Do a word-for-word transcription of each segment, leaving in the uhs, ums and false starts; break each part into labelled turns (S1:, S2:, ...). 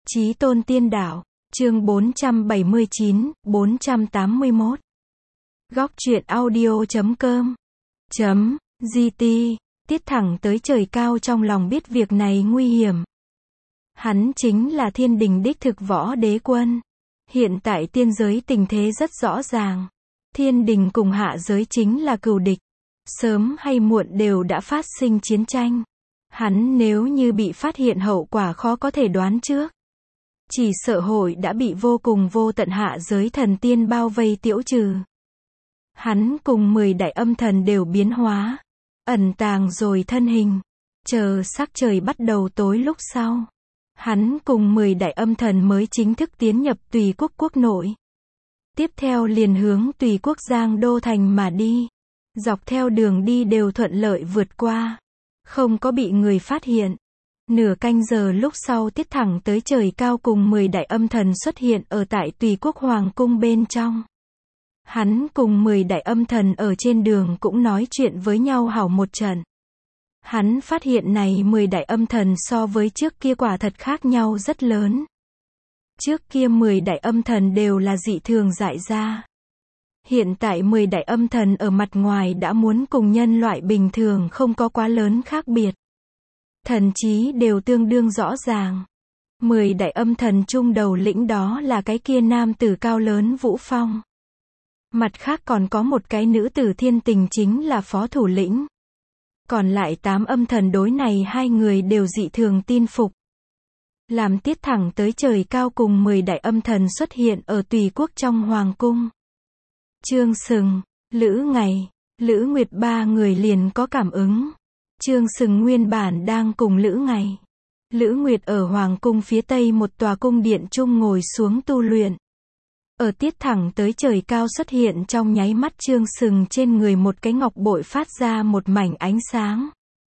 S1: Chí Tôn Tiên Đạo, chương bốn trăm bảy mươi chín, bốn trăm tám mươi mốt. Góc truyện audio.com chấm gt. Tiết thẳng tới trời cao trong lòng biết việc này nguy hiểm. Hắn chính là thiên đình đích thực võ đế quân. Hiện tại tiên giới tình thế rất rõ ràng. Thiên đình cùng hạ giới chính là cừu địch. Sớm hay muộn đều đã phát sinh chiến tranh. Hắn nếu như bị phát hiện hậu quả khó có thể đoán trước. Chỉ sợ hội đã bị vô cùng vô tận hạ giới thần tiên bao vây tiễu trừ. Hắn cùng mười đại âm thần đều biến hóa, ẩn tàng rồi thân hình. Chờ sắc trời bắt đầu tối lúc sau. Hắn cùng mười đại âm thần mới chính thức tiến nhập Tùy Quốc quốc nội. Tiếp theo liền hướng Tùy Quốc Giang Đô Thành mà đi. Dọc theo đường đi đều thuận lợi vượt qua. Không có bị người phát hiện. Nửa canh giờ lúc sau tiết thẳng tới trời cao cùng mười đại âm thần xuất hiện ở tại Tùy Quốc Hoàng cung bên trong. Hắn cùng mười đại âm thần ở trên đường cũng nói chuyện với nhau hảo một trận. Hắn phát hiện này mười đại âm thần so với trước kia quả thật khác nhau rất lớn. Trước kia mười đại âm thần đều là dị thường dại ra. Hiện tại mười đại âm thần ở mặt ngoài đã muốn cùng nhân loại bình thường không có quá lớn khác biệt. Thần trí đều tương đương rõ ràng. Mười đại âm thần trung đầu lĩnh đó là cái kia nam tử cao lớn Vũ Phong. Mặt khác còn có một cái nữ tử thiên tình chính là phó thủ lĩnh. Còn lại tám âm thần đối này hai người đều dị thường tin phục. Làm tiết thẳng tới trời cao cùng mười đại âm thần xuất hiện ở Tùy Quốc trong hoàng cung. Trương Sừng, Lữ Ngày, Lữ Nguyệt ba người liền có cảm ứng. Trương Sừng nguyên bản đang cùng Lữ Ngày, Lữ Nguyệt ở hoàng cung phía tây một tòa cung điện chung ngồi xuống tu luyện. Ở tiết thẳng tới trời cao xuất hiện trong nháy mắt Trương Sừng trên người một cái ngọc bội phát ra một mảnh ánh sáng.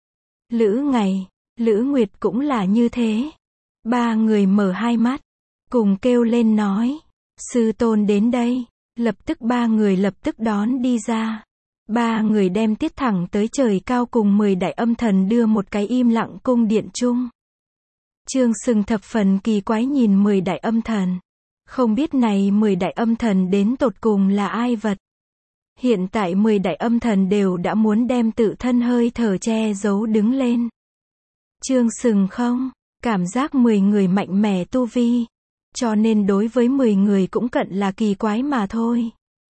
S1: Lữ Ngày, Lữ Nguyệt cũng là như thế. Ba người mở hai mắt, cùng kêu lên nói, sư tôn đến đây. Lập tức ba người lập tức đón đi ra. Ba người đem tiết thẳng tới trời cao cùng mười đại âm thần đưa một cái im lặng cung điện chung. Trương Sừng thập phần kỳ quái nhìn mười đại âm thần. Không biết này mười đại âm thần đến tột cùng là ai vật. Hiện tại mười đại âm thần đều đã muốn đem tự thân hơi thở che giấu đứng lên. Trương Sừng không, cảm giác mười người mạnh mẽ tu vi. Cho nên đối với mười người cũng cận là kỳ quái mà thôi.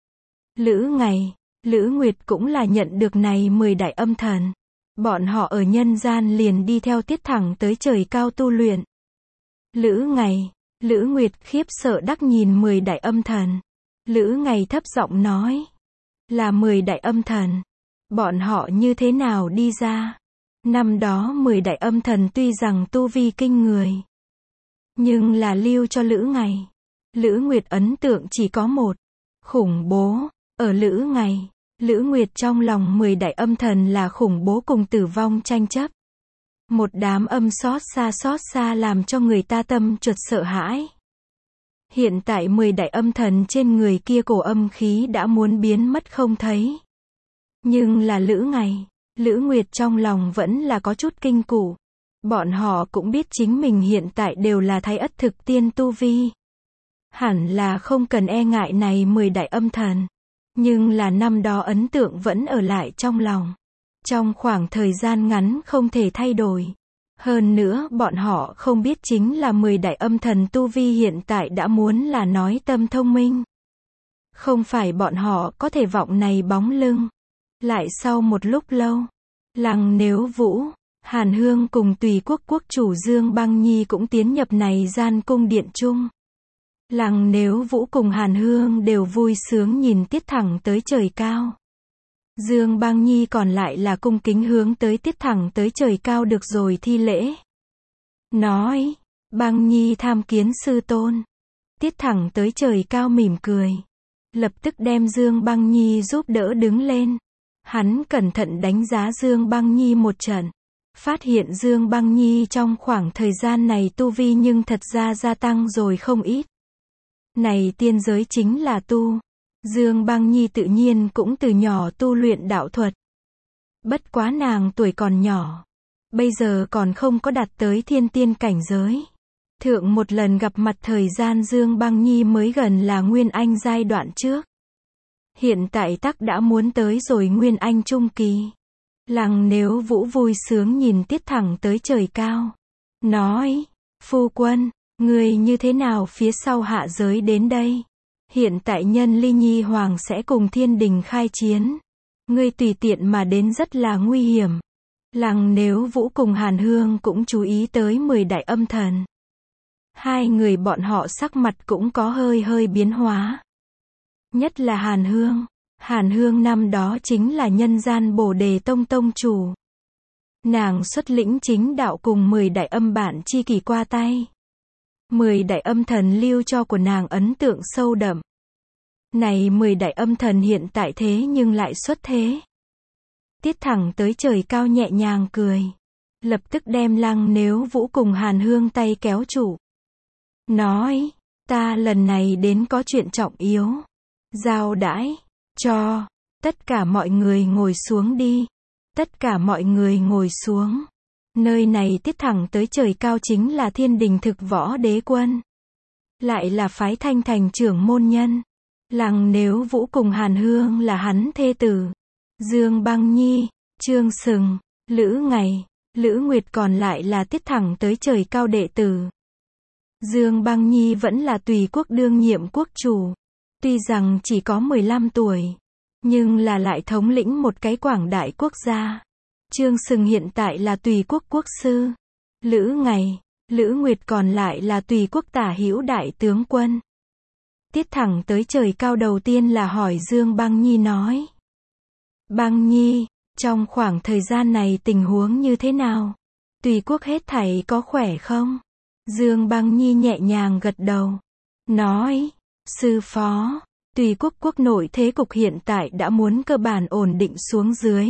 S1: Lữ Ngày, Lữ Nguyệt cũng là nhận được này mười đại âm thần. Bọn họ ở nhân gian liền đi theo tiết thẳng tới trời cao tu luyện. Lữ Ngày, Lữ Nguyệt khiếp sợ đắc nhìn mười đại âm thần. Lữ Ngày thấp giọng nói, là mười đại âm thần. Bọn họ như thế nào đi ra? Năm đó mười đại âm thần tuy rằng tu vi kinh người. Nhưng là lưu cho Lữ Ngày, Lữ Nguyệt ấn tượng chỉ có một. Khủng bố. Ở Lữ Ngày, Lữ Nguyệt trong lòng mười đại âm thần là khủng bố cùng tử vong tranh chấp. Một đám âm xót xa xót xa làm cho người ta tâm chợt sợ hãi. Hiện tại mười đại âm thần trên người kia cổ âm khí đã muốn biến mất không thấy. Nhưng là Lữ Ngày, Lữ Nguyệt trong lòng vẫn là có chút kinh củ. Bọn họ cũng biết chính mình hiện tại đều là thái ất thực tiên tu vi. Hẳn là không cần e ngại này mười đại âm thần. Nhưng là năm đó ấn tượng vẫn ở lại trong lòng. Trong khoảng thời gian ngắn không thể thay đổi. Hơn nữa bọn họ không biết chính là mười đại âm thần tu vi hiện tại đã muốn là nói tâm thông minh. Không phải bọn họ có thể vọng này bóng lưng. Lại sau một lúc lâu, Lăng Nếu Vũ, Hàn Hương cùng Tùy Quốc quốc chủ Dương Băng Nhi cũng tiến nhập này gian cung điện chung. Lăng Nếu Vũ cùng Hàn Hương đều vui sướng nhìn tiết thẳng tới trời cao. Dương Băng Nhi còn lại là cung kính hướng tới tiết thẳng tới trời cao được rồi thi lễ. Nói, Băng Nhi tham kiến sư tôn. Tiết thẳng tới trời cao mỉm cười. Lập tức đem Dương Băng Nhi giúp đỡ đứng lên. Hắn cẩn thận đánh giá Dương Băng Nhi một trận. Phát hiện Dương Băng Nhi trong khoảng thời gian này tu vi nhưng thật ra gia tăng rồi không ít. Này tiên giới chính là tu. Dương Băng Nhi tự nhiên cũng từ nhỏ tu luyện đạo thuật. Bất quá nàng tuổi còn nhỏ. Bây giờ còn không có đạt tới thiên tiên cảnh giới. Thượng một lần gặp mặt thời gian Dương Băng Nhi mới gần là Nguyên Anh giai đoạn trước. Hiện tại tắc đã muốn tới rồi Nguyên Anh trung kỳ. Lăng Nếu Vũ vui sướng nhìn Tiết thẳng tới trời cao. Nói, phu quân, người như thế nào phía sau hạ giới đến đây? Hiện tại nhân Ly Nhi Hoàng sẽ cùng thiên đình khai chiến. Ngươi tùy tiện mà đến rất là nguy hiểm. Lăng Nếu Vũ cùng Hàn Hương cũng chú ý tới mười đại âm thần. Hai người bọn họ sắc mặt cũng có hơi hơi biến hóa. Nhất là Hàn Hương. Hàn Hương năm đó chính là nhân gian Bồ Đề Tông tông chủ. Nàng xuất lĩnh chính đạo cùng mười đại âm bản chi kỷ qua tay. Mười đại âm thần lưu cho của nàng ấn tượng sâu đậm. Này mười đại âm thần hiện tại thế nhưng lại xuất thế. Tiết thẳng tới trời cao nhẹ nhàng cười. Lập tức đem Lăng Nếu Vũ cùng Hàn Hương tay kéo trụ. Nói, ta lần này đến có chuyện trọng yếu. Giao đãi, cho, tất cả mọi người ngồi xuống đi. Tất cả mọi người ngồi xuống. Nơi này Tiết thẳng tới trời cao chính là thiên đình thực võ đế quân. Lại là phái Thanh Thành trưởng môn nhân. Lăng Nếu Vũ cùng Hàn Hương là hắn thê tử. Dương Băng Nhi, Trương Sừng, Lữ Ngày, Lữ Nguyệt còn lại là Tiết thẳng tới trời cao đệ tử. Dương Băng Nhi vẫn là tùy quốc đương nhiệm quốc chủ. Tuy rằng chỉ có mười lăm tuổi, nhưng là lại thống lĩnh một cái quảng đại quốc gia. Trương Sừng hiện tại là tùy quốc quốc sư. Lữ Ngày, Lữ Nguyệt còn lại là tùy quốc tả hữu đại tướng quân. Tiết thẳng tới trời cao đầu tiên là hỏi Dương Băng Nhi nói. Băng Nhi, trong khoảng thời gian này tình huống như thế nào? Tùy quốc hết thảy có khỏe không? Dương Băng Nhi nhẹ nhàng gật đầu. Nói, sư phó, tùy quốc quốc nội thế cục hiện tại đã muốn cơ bản ổn định xuống dưới.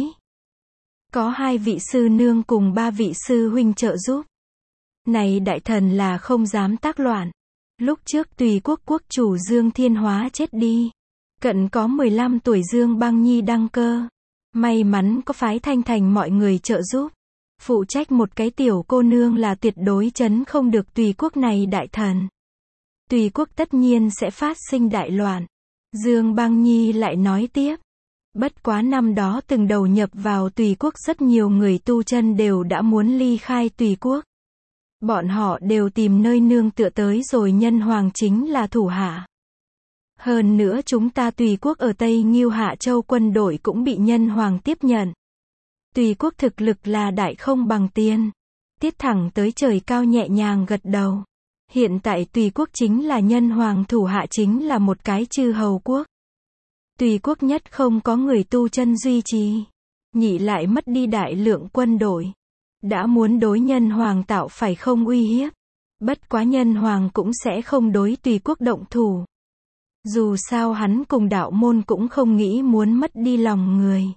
S1: Có hai vị sư nương cùng ba vị sư huynh trợ giúp. Này đại thần là không dám tác loạn. Lúc trước tùy quốc quốc chủ Dương Thiên Hóa chết đi. Cận có mười lăm tuổi Dương Băng Nhi đăng cơ. May mắn có phái Thanh Thành mọi người trợ giúp. Phụ trách một cái tiểu cô nương là tuyệt đối chấn không được tùy quốc này đại thần. Tùy quốc tất nhiên sẽ phát sinh đại loạn. Dương Băng Nhi lại nói tiếp. Bất quá năm đó từng đầu nhập vào tùy quốc rất nhiều người tu chân đều đã muốn ly khai tùy quốc. Bọn họ đều tìm nơi nương tựa tới rồi nhân hoàng chính là thủ hạ. Hơn nữa chúng ta tùy quốc ở Tây Ngưu Hạ Châu quân đội cũng bị nhân hoàng tiếp nhận. Tùy quốc thực lực là đại không bằng tiên. Tiết thẳng tới trời cao nhẹ nhàng gật đầu. Hiện tại tùy quốc chính là nhân hoàng thủ hạ chính là một cái chư hầu quốc. Tùy quốc nhất không có người tu chân duy trì. Nhị lại mất đi đại lượng quân đội. Đã muốn đối nhân hoàng tạo phải không uy hiếp. Bất quá nhân hoàng cũng sẽ không đối tùy quốc động thủ. Dù sao hắn cùng đạo môn cũng không nghĩ muốn mất đi lòng người.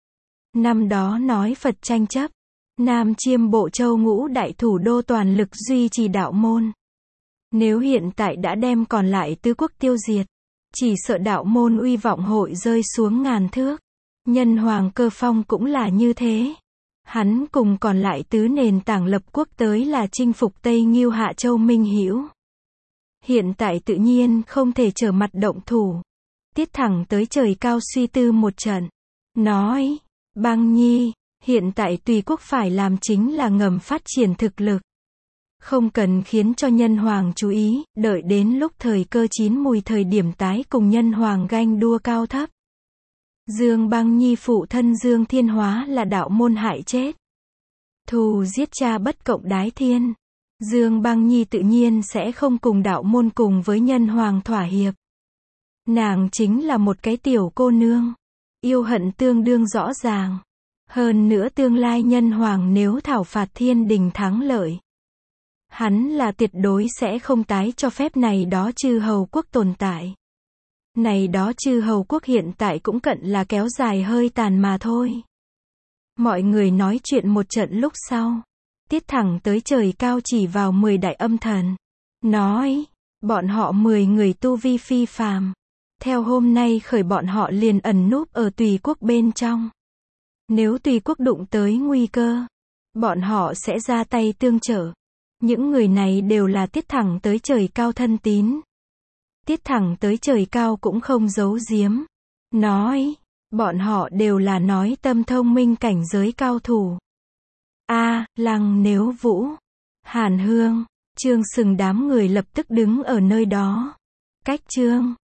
S1: Năm đó nói Phật tranh chấp. Nam Chiêm Bộ Châu ngũ đại thủ đô toàn lực duy trì đạo môn. Nếu hiện tại đã đem còn lại tứ quốc tiêu diệt. Chỉ sợ đạo môn uy vọng hội rơi xuống ngàn thước. Nhân hoàng Cơ Phong cũng là như thế. Hắn cùng còn lại tứ nền tảng lập quốc tới là chinh phục Tây Ngưu Hạ Châu minh hữu. Hiện tại tự nhiên không thể trở mặt động thủ. Tiết thẳng tới trời cao suy tư một trận. Nói, Băng Nhi, hiện tại tùy quốc phải làm chính là ngầm phát triển thực lực. Không cần khiến cho nhân hoàng chú ý, đợi đến lúc thời cơ chín mùi thời điểm tái cùng nhân hoàng ganh đua cao thấp. Dương Băng Nhi phụ thân Dương Thiên Hóa là đạo môn hại chết. Thù giết cha bất cộng đái thiên. Dương Băng Nhi tự nhiên sẽ không cùng đạo môn cùng với nhân hoàng thỏa hiệp. Nàng chính là một cái tiểu cô nương. Yêu hận tương đương rõ ràng. Hơn nữa tương lai nhân hoàng nếu thảo phạt thiên đình thắng lợi. Hắn là tuyệt đối sẽ không tái cho phép này đó chư hầu quốc tồn tại. Này đó chư hầu quốc hiện tại cũng cận là kéo dài hơi tàn mà thôi. Mọi người nói chuyện một trận lúc sau. Tiết thẳng tới trời cao chỉ vào mười đại âm thần. Nói, bọn họ mười người tu vi phi phàm. Theo hôm nay khởi bọn họ liền ẩn núp ở tùy quốc bên trong. Nếu tùy quốc đụng tới nguy cơ, bọn họ sẽ ra tay tương trợ. Những người này đều là tiết thẳng tới trời cao thân tín. Tiết thẳng tới trời cao cũng không giấu giếm. Nói, bọn họ đều là nói tâm thông minh cảnh giới cao thủ. A, Lăng Nếu Vũ, Hàn Hương, Trương Sừng đám người lập tức đứng ở nơi đó. Cách Trương